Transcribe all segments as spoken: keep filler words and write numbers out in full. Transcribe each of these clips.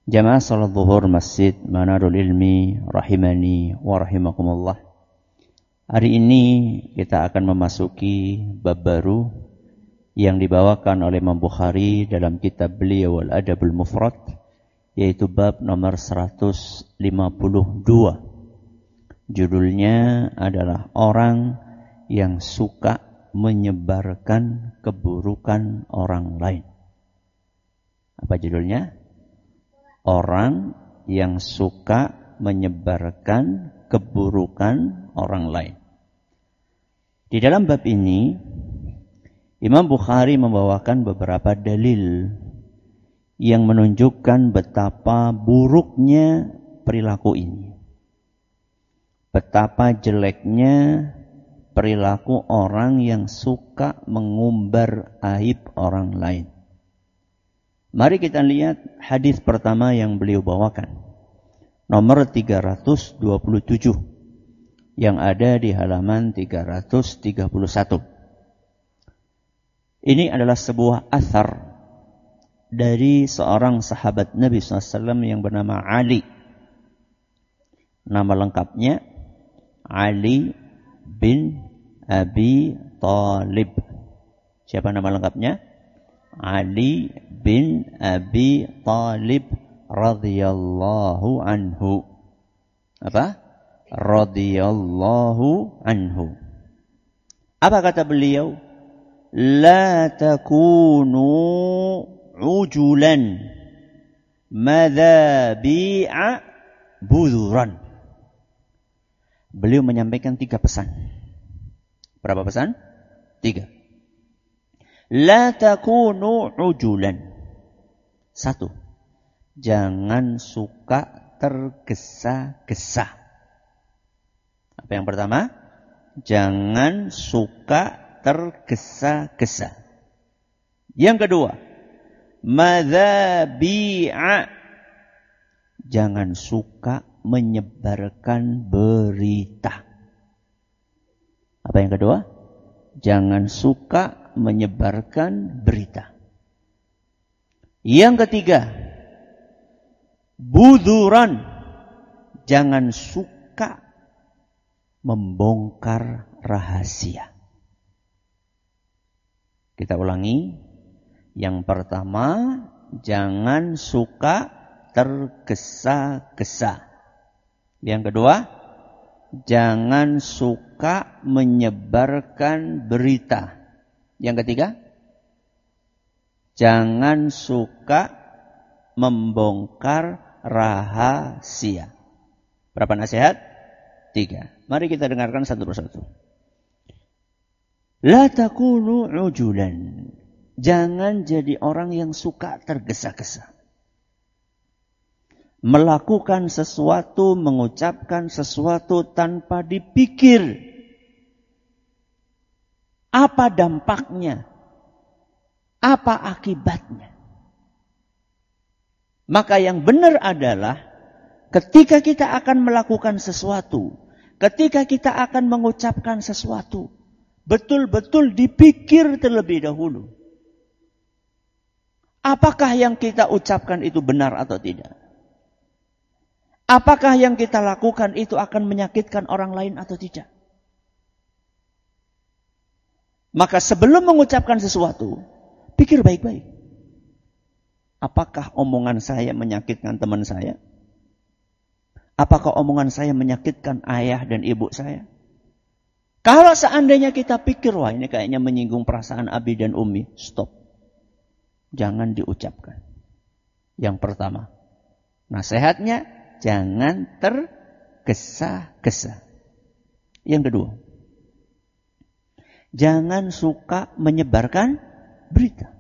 Jamaah salat zuhur Masjid Manarul Ilmi rahimani wa rahimakumullah. Hari ini kita akan memasuki bab baru yang dibawakan oleh Imam Bukhari dalam kitab beliau Al-Adabul Mufrad, yaitu bab nomor seratus lima puluh dua. Judulnya adalah orang yang suka menyebarkan keburukan orang lain. Apa judulnya? Orang yang suka menyebarkan keburukan orang lain. Di dalam bab ini, Imam Bukhari membawakan beberapa dalil yang menunjukkan betapa buruknya perilaku ini. Betapa jeleknya perilaku orang yang suka mengumbar aib orang lain. Mari kita lihat hadis pertama yang beliau bawakan. Nomor tiga ratus dua puluh tujuh yang ada di halaman tiga ratus tiga puluh satu. Ini adalah sebuah athar dari seorang sahabat Nabi shallallahu alaihi wasallam yang bernama Ali. Nama lengkapnya Ali bin Abi Thalib. Siapa nama lengkapnya? Ali bin Abi Thalib radhiyallahu anhu. Apa? Radhiyallahu anhu. Apa kata beliau? La takunu ujulan madhabi'a budhuran. Beliau menyampaikan tiga pesan. Berapa pesan? Tiga. La takunu ujulan. Satu, jangan suka tergesa-gesa. Apa yang pertama? Jangan suka tergesa-gesa. Yang kedua, madhabi'a. Jangan suka menyebarkan berita. Apa yang kedua? Jangan suka menyebarkan berita. Yang ketiga, budhuran. Jangan suka membongkar rahasia. Kita ulangi. Yang pertama, jangan suka tergesa-gesa. Yang kedua, jangan suka menyebarkan berita. Yang ketiga, jangan suka membongkar rahasia. Berapa nasihat? Tiga. Mari kita dengarkan satu persatu. La takunu ujulan. Jangan jadi orang yang suka tergesa-gesa. Melakukan sesuatu, mengucapkan sesuatu tanpa dipikir apa dampaknya, apa akibatnya. Maka yang benar adalah ketika kita akan melakukan sesuatu, ketika kita akan mengucapkan sesuatu, betul-betul dipikir terlebih dahulu. Apakah yang kita ucapkan itu benar atau tidak? Apakah yang kita lakukan itu akan menyakitkan orang lain atau tidak? Maka sebelum mengucapkan sesuatu, pikir baik-baik. Apakah omongan saya menyakitkan teman saya? Apakah omongan saya menyakitkan ayah dan ibu saya? Kalau seandainya kita pikir, wah ini kayaknya menyinggung perasaan abi dan umi, stop. Jangan diucapkan. Yang pertama, nasihatnya jangan tergesa-gesa. Yang kedua, jangan suka menyebarkan berita.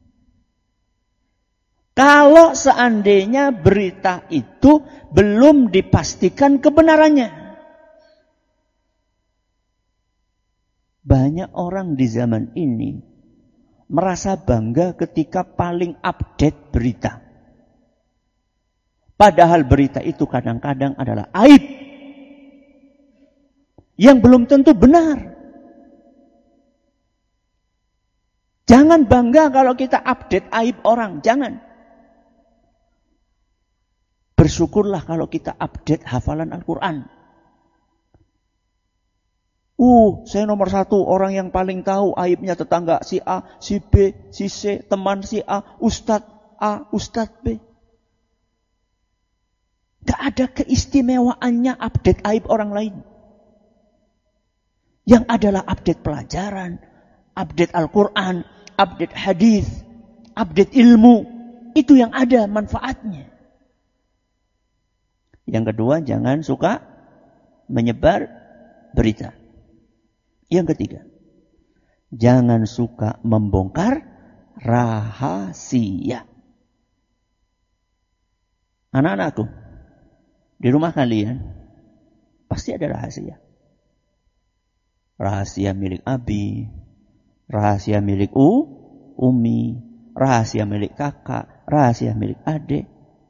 Kalau seandainya berita itu belum dipastikan kebenarannya. Banyak orang di zaman ini merasa bangga ketika paling update berita. Padahal berita itu kadang-kadang adalah aib yang belum tentu benar. Jangan bangga kalau kita update aib orang, jangan. Bersyukurlah kalau kita update hafalan Al-Quran. Uh, saya nomor satu, orang yang paling tahu aibnya tetangga si A, si B, si C, teman si A, Ustadz A, Ustadz B. Gak ada keistimewaannya update aib orang lain. Yang adalah update pelajaran, update Al-Quran, update hadis, update ilmu. Itu yang ada manfaatnya. Yang kedua, jangan suka menyebar berita. Yang ketiga, jangan suka membongkar rahasia. Anak-anakku, di rumah kalian pasti ada rahasia. Rahasia milik Abi, rahasia milik U, Umi, rahasia milik kakak, rahasia milik adik.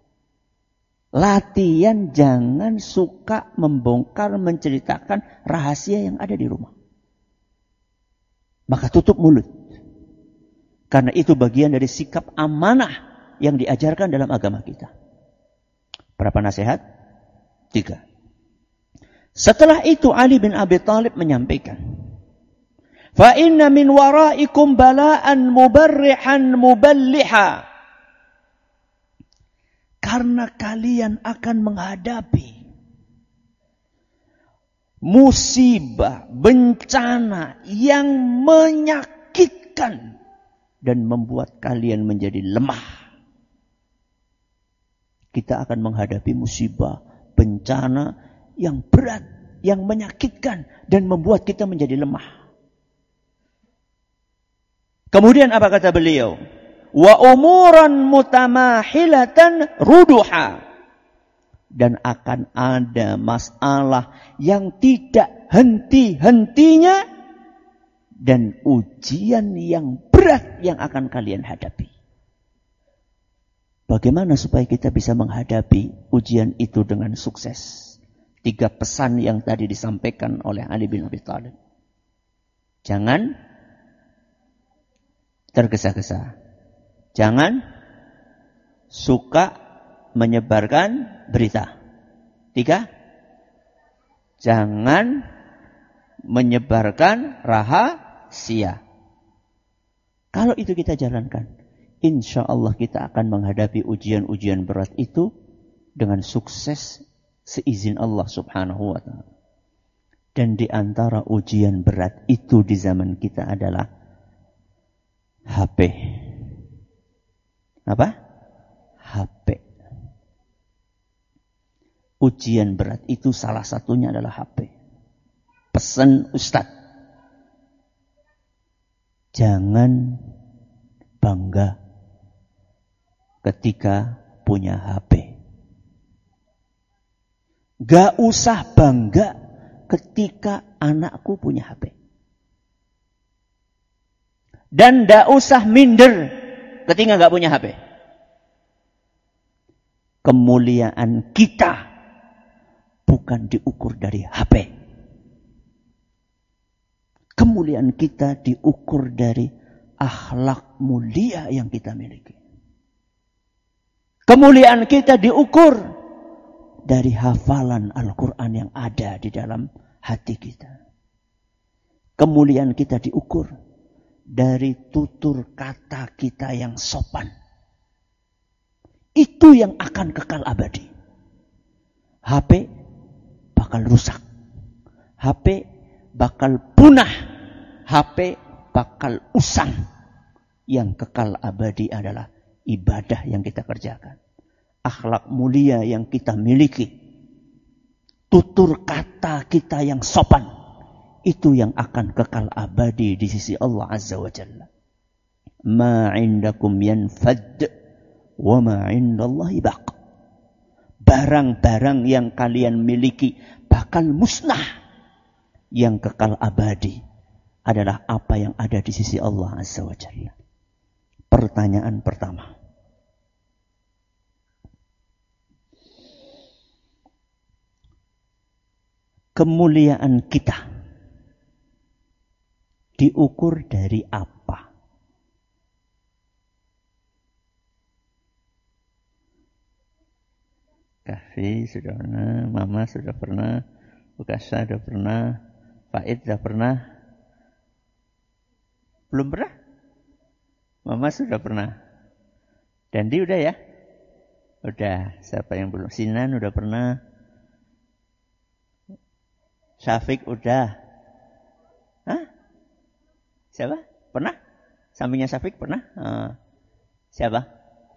Latihan jangan suka membongkar, menceritakan rahasia yang ada di rumah. Maka tutup mulut. Karena itu bagian dari sikap amanah yang diajarkan dalam agama kita. Berapa nasihat? Tiga. Setelah itu Ali bin Abi Thalib menyampaikan, Fa inna min waraikum bala'an mubarrihan muballiha. Karena kalian akan menghadapi musibah, bencana yang menyakitkan dan membuat kalian menjadi lemah. Kita akan menghadapi musibah, bencana yang berat, yang menyakitkan dan membuat kita menjadi lemah. Kemudian apa kata beliau? Wa umuran mutamahilatan ruduha. Dan akan ada masalah yang tidak henti-hentinya dan ujian yang berat yang akan kalian hadapi. Bagaimana supaya kita bisa menghadapi ujian itu dengan sukses? Tiga pesan yang tadi disampaikan oleh Ali bin Abi Thalib. Jangan tergesa-gesa. Jangan suka menyebarkan berita. Tiga, jangan menyebarkan rahasia. Kalau itu kita jalankan, insya Allah kita akan menghadapi ujian-ujian berat itu dengan sukses seizin Allah subhanahu wa ta'ala. Dan di antara ujian berat itu di zaman kita adalah H P. Apa? H P. Ujian berat itu salah satunya adalah H P. Pesan Ustadz, jangan bangga ketika punya H P. Gak usah bangga ketika anakku punya H P. Dan gak usah minder ketika gak punya H P. Kemuliaan kita bukan diukur dari H P. Kemuliaan kita diukur dari akhlak mulia yang kita miliki. Kemuliaan kita diukur dari hafalan Al-Quran yang ada di dalam hati kita. Kemuliaan kita diukur dari tutur kata kita yang sopan. Itu yang akan kekal abadi. H P bakal rusak. H P bakal punah. H P bakal usang. Yang kekal abadi adalah ibadah yang kita kerjakan. Akhlak mulia yang kita miliki. Tutur kata kita yang sopan. Itu yang akan kekal abadi di sisi Allah Azza wa Jalla. Ma indakum yanfad wa ma indallahi baq. Barang-barang yang kalian miliki bakal musnah. Yang kekal abadi adalah apa yang ada di sisi Allah Azza wa Jalla. Pertanyaan pertama. Kemuliaan kita diukur dari apa? Kahfi sudah pernah, Mama sudah pernah, Ukasha sudah pernah, Faid sudah pernah. Belum pernah? Mama sudah pernah. Dandi udah ya? Udah. Siapa yang belum? Sinan udah pernah. Syafiq udah. Hah? Siapa? Pernah? Sampingnya Syafiq pernah? Uh, siapa?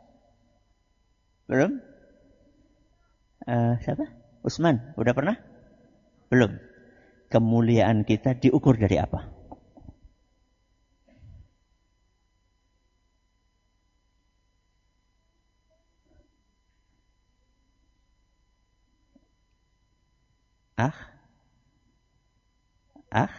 Belum? Uh, siapa? Usman, udah pernah? Belum. Kemuliaan kita diukur dari apa? Ah? Ah?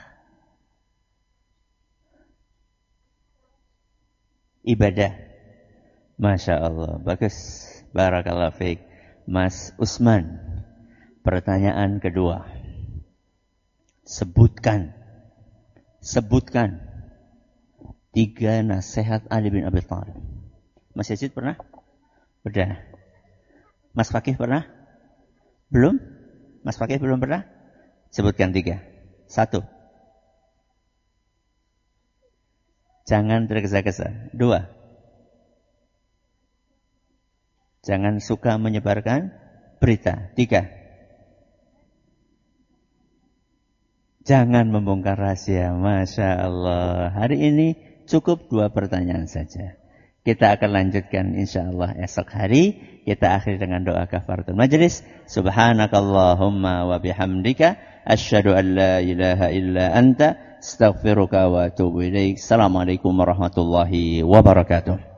Ibadah. Masya Allah. Bagus. Barakallahu fiik. Mas Usman. Pertanyaan kedua. Sebutkan. Sebutkan. Tiga nasihat Ali bin Abi Thalib. Mas Yazid pernah? Udah. Mas Fakih pernah? Belum? Mas Fakih belum pernah? Sebutkan tiga. Satu. Jangan tergesa-gesa. Dua. Jangan suka menyebarkan berita. Tiga. Jangan membongkar rahasia. Masya Allah. Hari ini cukup dua pertanyaan saja. Kita akan lanjutkan insya Allah esok hari. Kita akhiri dengan doa kafaratul majlis. Subhanakallahumma wa bihamdika. Asyhadu an la ilaha illa anta. Astaghfiruka wa atubu ilaik. Assalamualaikum warahmatullahi wabarakatuh.